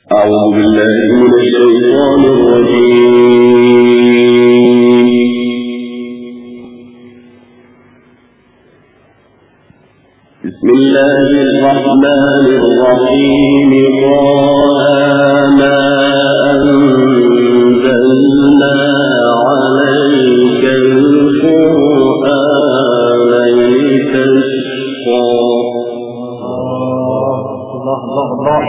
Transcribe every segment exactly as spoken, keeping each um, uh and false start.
أعوذ بالله من الشيطان الرجيم. بسم الله الرحمن الرحيم. ما أنزلنا عليك القرآن لتشقى. الله الله الله.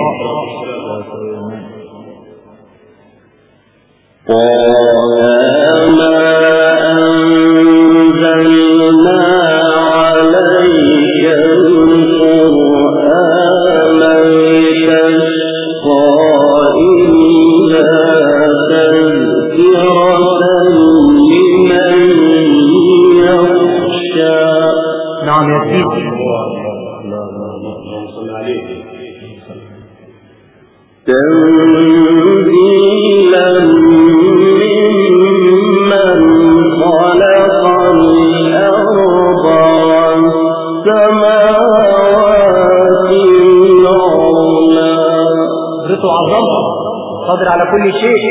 قادر على كل شيء.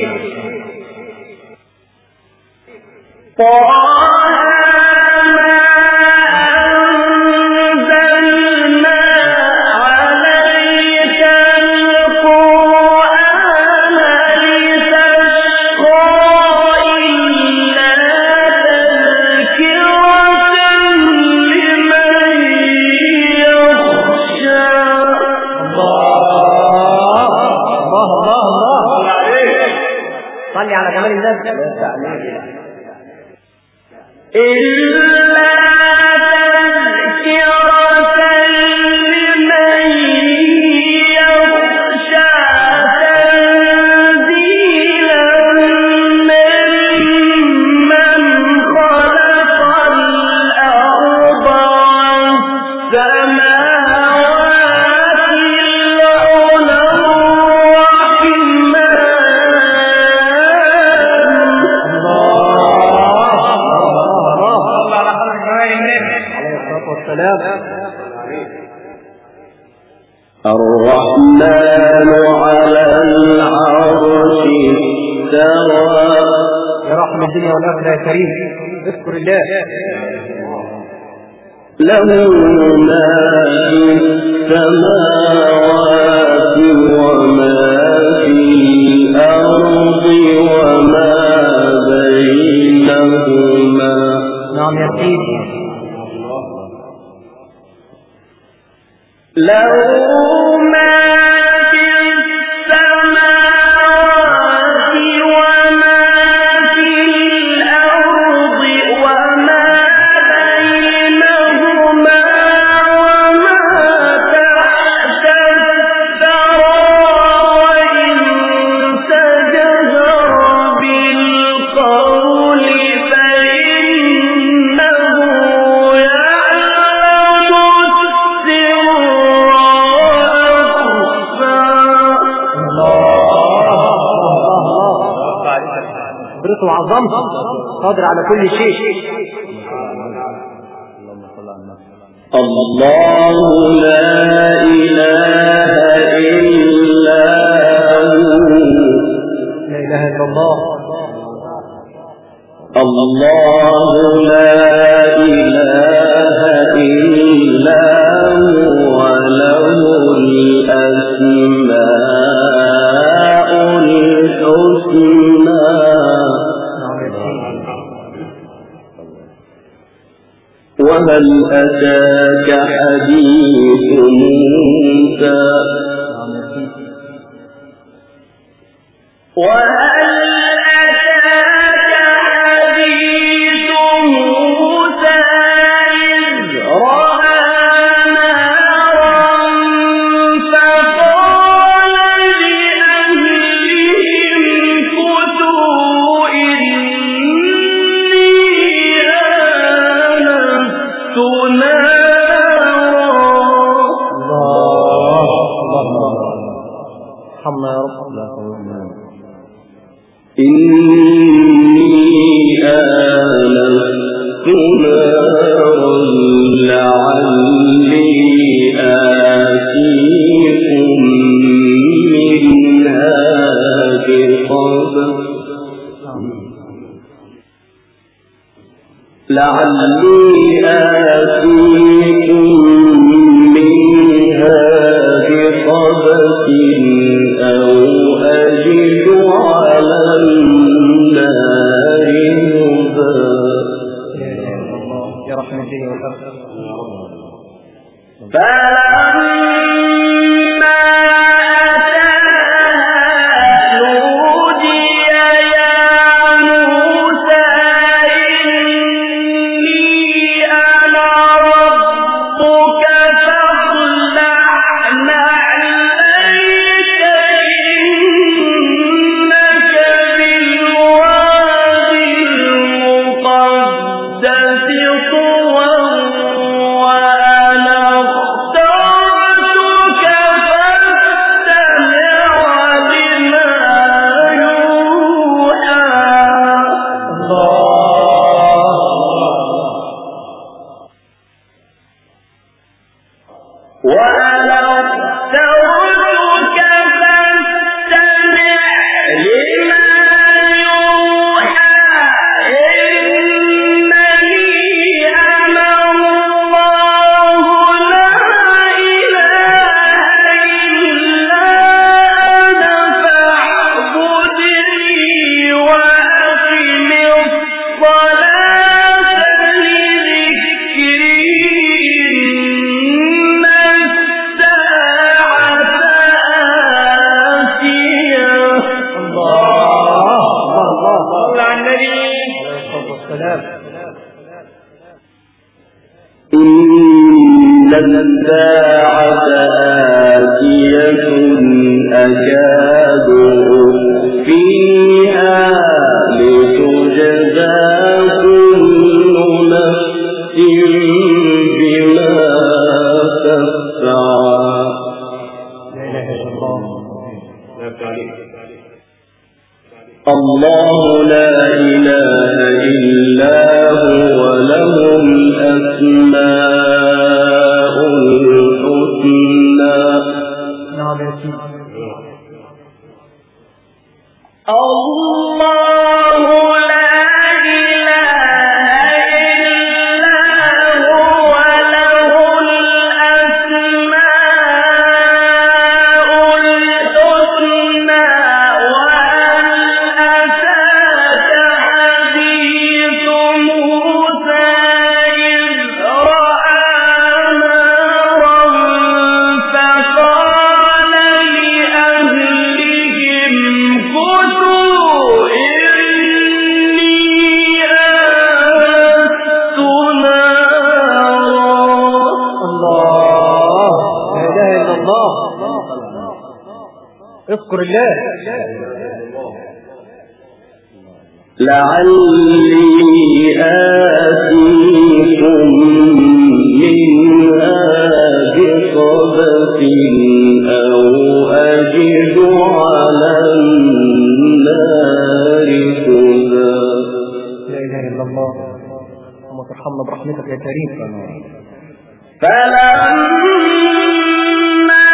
الرحمن على العرش استوى. يا رحم الدنيا والآخرة يا كريم، اذكر الله. له ما في السماوات وما في الأرض وما بينهما. نعم يا سيدي. له وعظمته، قادر على كل شيء. الله لا إله إلا هو. لا إله إلا الله. الله لا إله إلا هو له الأسماء الحسنى. وهل أتاك حديث موسى. وهل أتاك حديث موسى إذ رأى نارا فقال لأهلهم كثوا إني آنست نارا لعلي آتيكم منها لعلي آتيكم منها بقبس أو أجد على النار هدى. يا رحمة الدنيا والآخرة. الله لا إله إلا هو له الأسماء الحسنى. نعم يا سيدي. اذكر الله. لعلي آتيكم منها بقبس أو أجد على النار هدى. لا إله إلا الله. اللهم ترحمنا برحمتك يا كريم. فلما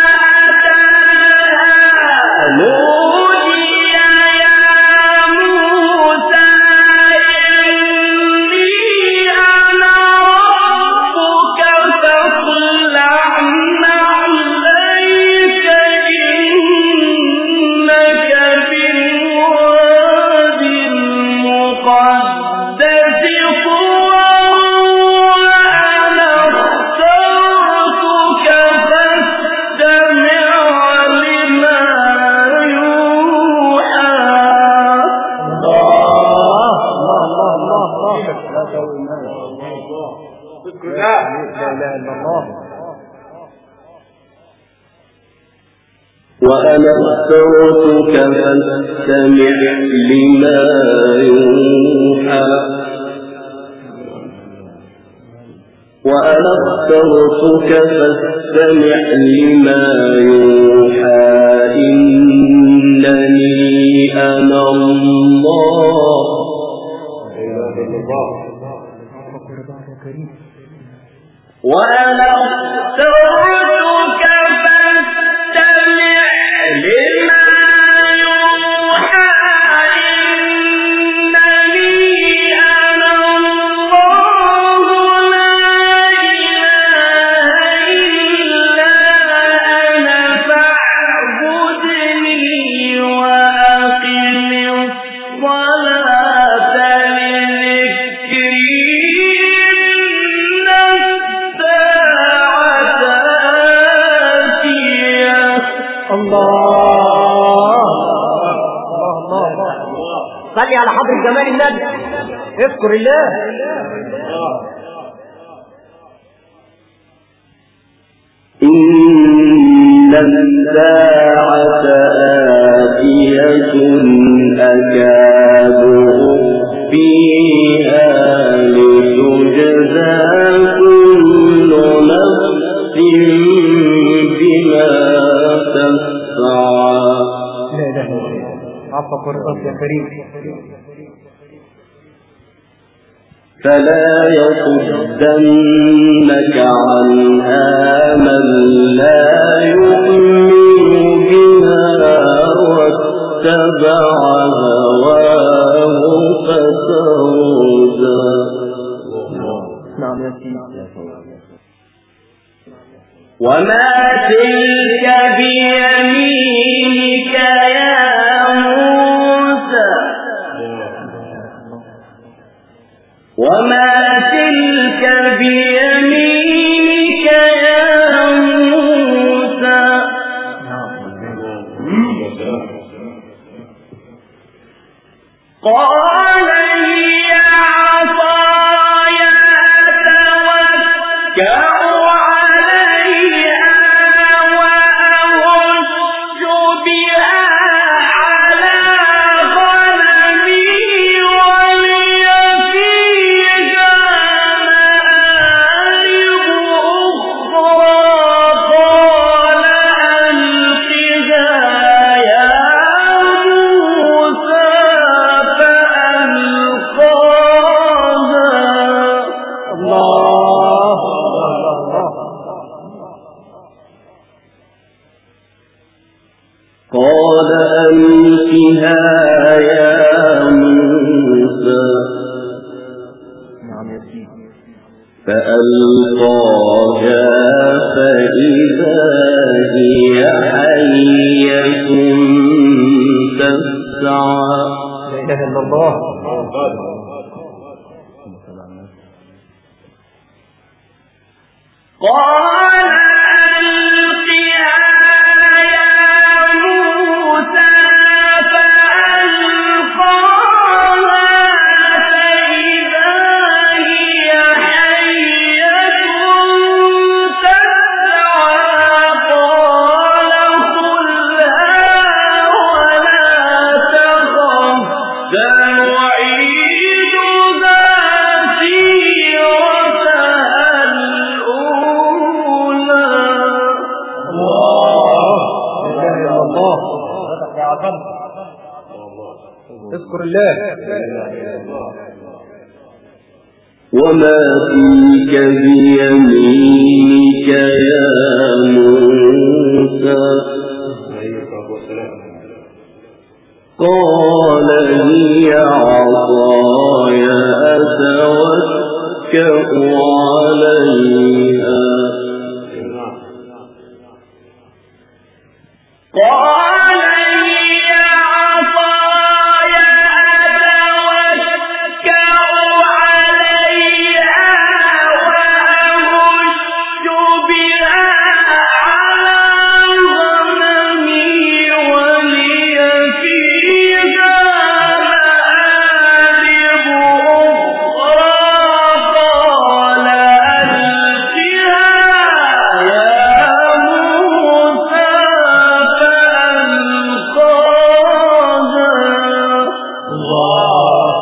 وأنا اخترتك فاستمع لما يوحى وأنا اخترتك فاستمع لما يوحى إنني أنا الله. وأنا اخترتك فاستمع لما يوحى إنني أنا الله الله الله الله. صلي على حضرة جمال النبي. اذكر الله. إن الساعة آتية أكاد أخفيها لتجزى كل نفس بما تسعى. لا إله إلا الله. عفوا قرآن يا كريم. فلا يصدنك عنها من لا يؤمن بها واتبع هواه فتردى. نعم يا سيدي. وما تلك بيمينك يا موسى. وما تلك بيمينك يا موسى. قال هي عصاي أتوكأ عليها وأهش بها على غنمي ولي فيها مآرب أخرى. قال ألقها يا موسى فألقاها. الله. قال ألقها يا موسى. نعم يا سيدي. فألقاها فإذا هي حية تسعى. لا إله إلا الله. قال ألقها يا موسى فألقاها فإذا هي حية تسعى. قال خذها ولا تخف سنعيدها سيرتها الأولى. اذكر الله. وما تلك بيمينك يا موسى. قال هي عصاي أتوكأ عليها. قال هي عصاي أتوكأ عليها وأهش بها على غنمي ولي فيها مآرب أخرى. قال ألقها يا موسى فألقاها. الله.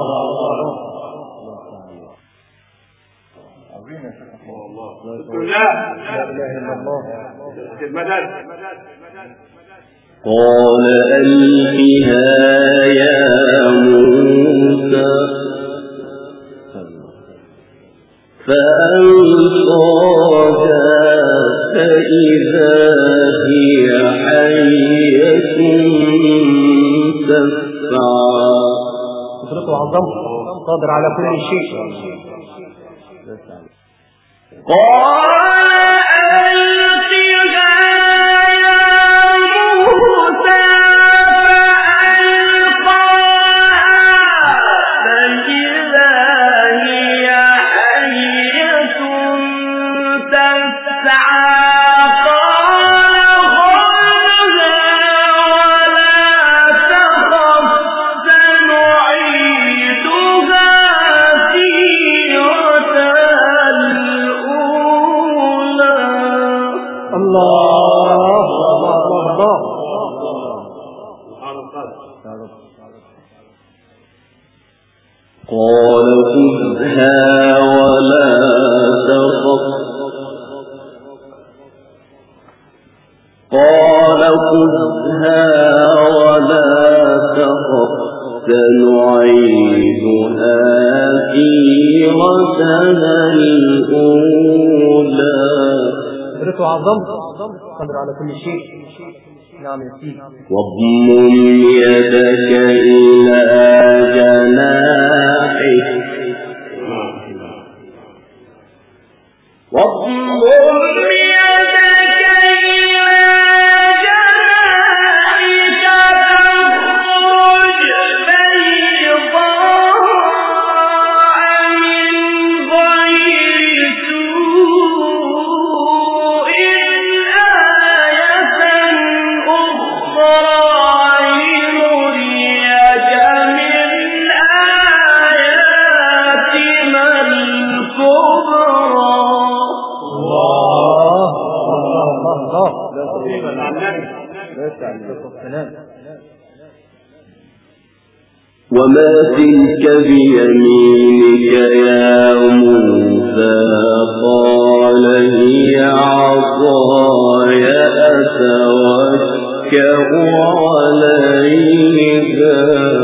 لا إله إلا الله. قال ألقها يا موسى فألقاها فإذا هي حية تسعى. قدرته وعظمته قادر على كل شيء. قال ألقها يا موسى فألقاها فإذا هي حية تسعى. قال قال خذها ولا تخف قال خذها ولا تخف سنعيدها سيرتها الأولى. قدرته عظمت قدر على كل شيء. نعم يا سيدي. واضمم يدك إلى جناحك واضمم وما تلك بيمينك يا موسى قال هي عصاي أتوكأ عليها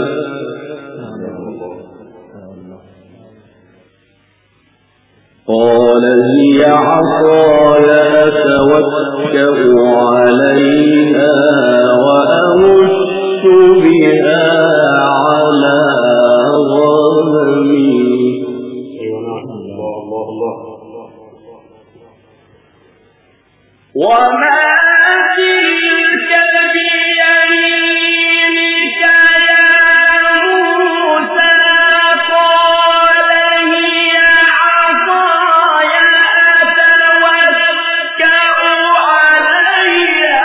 قال هي عصاي أتوكأ عليها وأهش بها على غنمي وما تلك بيمينك يا موسى قال هي عصاي أتوكأ عليها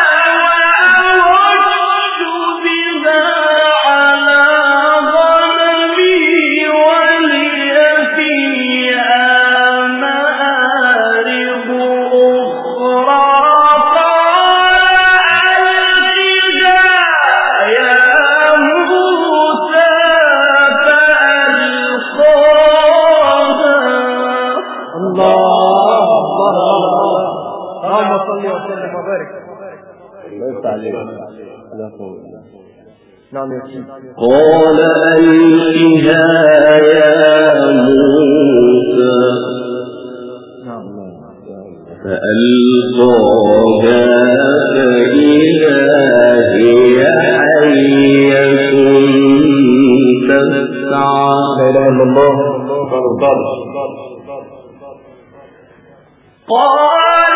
وأهش بها على غنمي ولي فيها مآرب أخرى نعم يا سيدي. قال ألقها يا موسى فألقاها فإذا هي حية تسعى. لا إله إلا الله. قال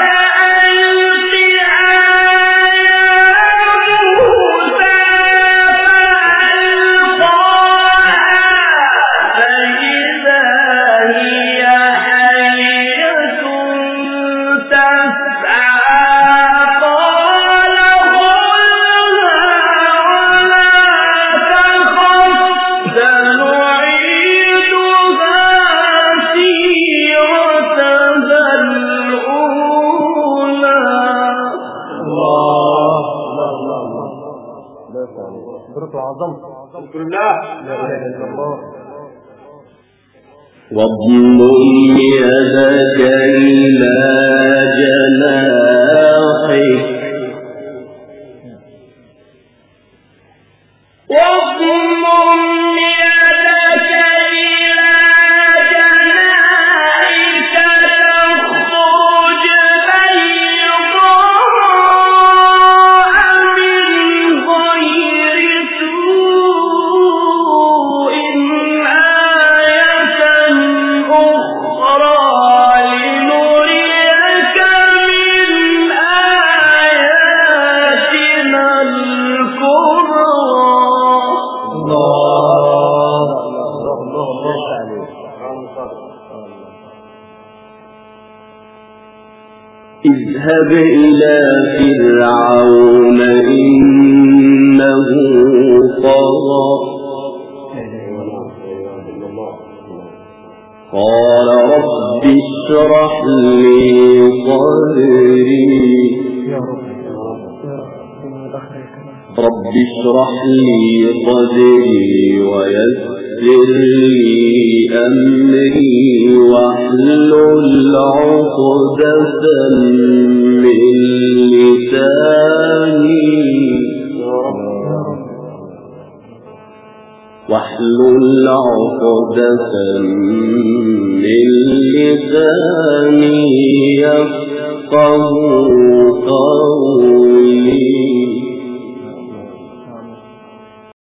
واضمم يدك إلى جناحك واضمم يدك إلى جناحك تخرج بيضاء من غير سوء اذهب إلى فرعون إنه طغى قال رب اشرح لي صدري رب اشرح لي صدري ويسر لي أمري واحلل عقدة من لساني واحلل عقدة من لساني يفقه قولي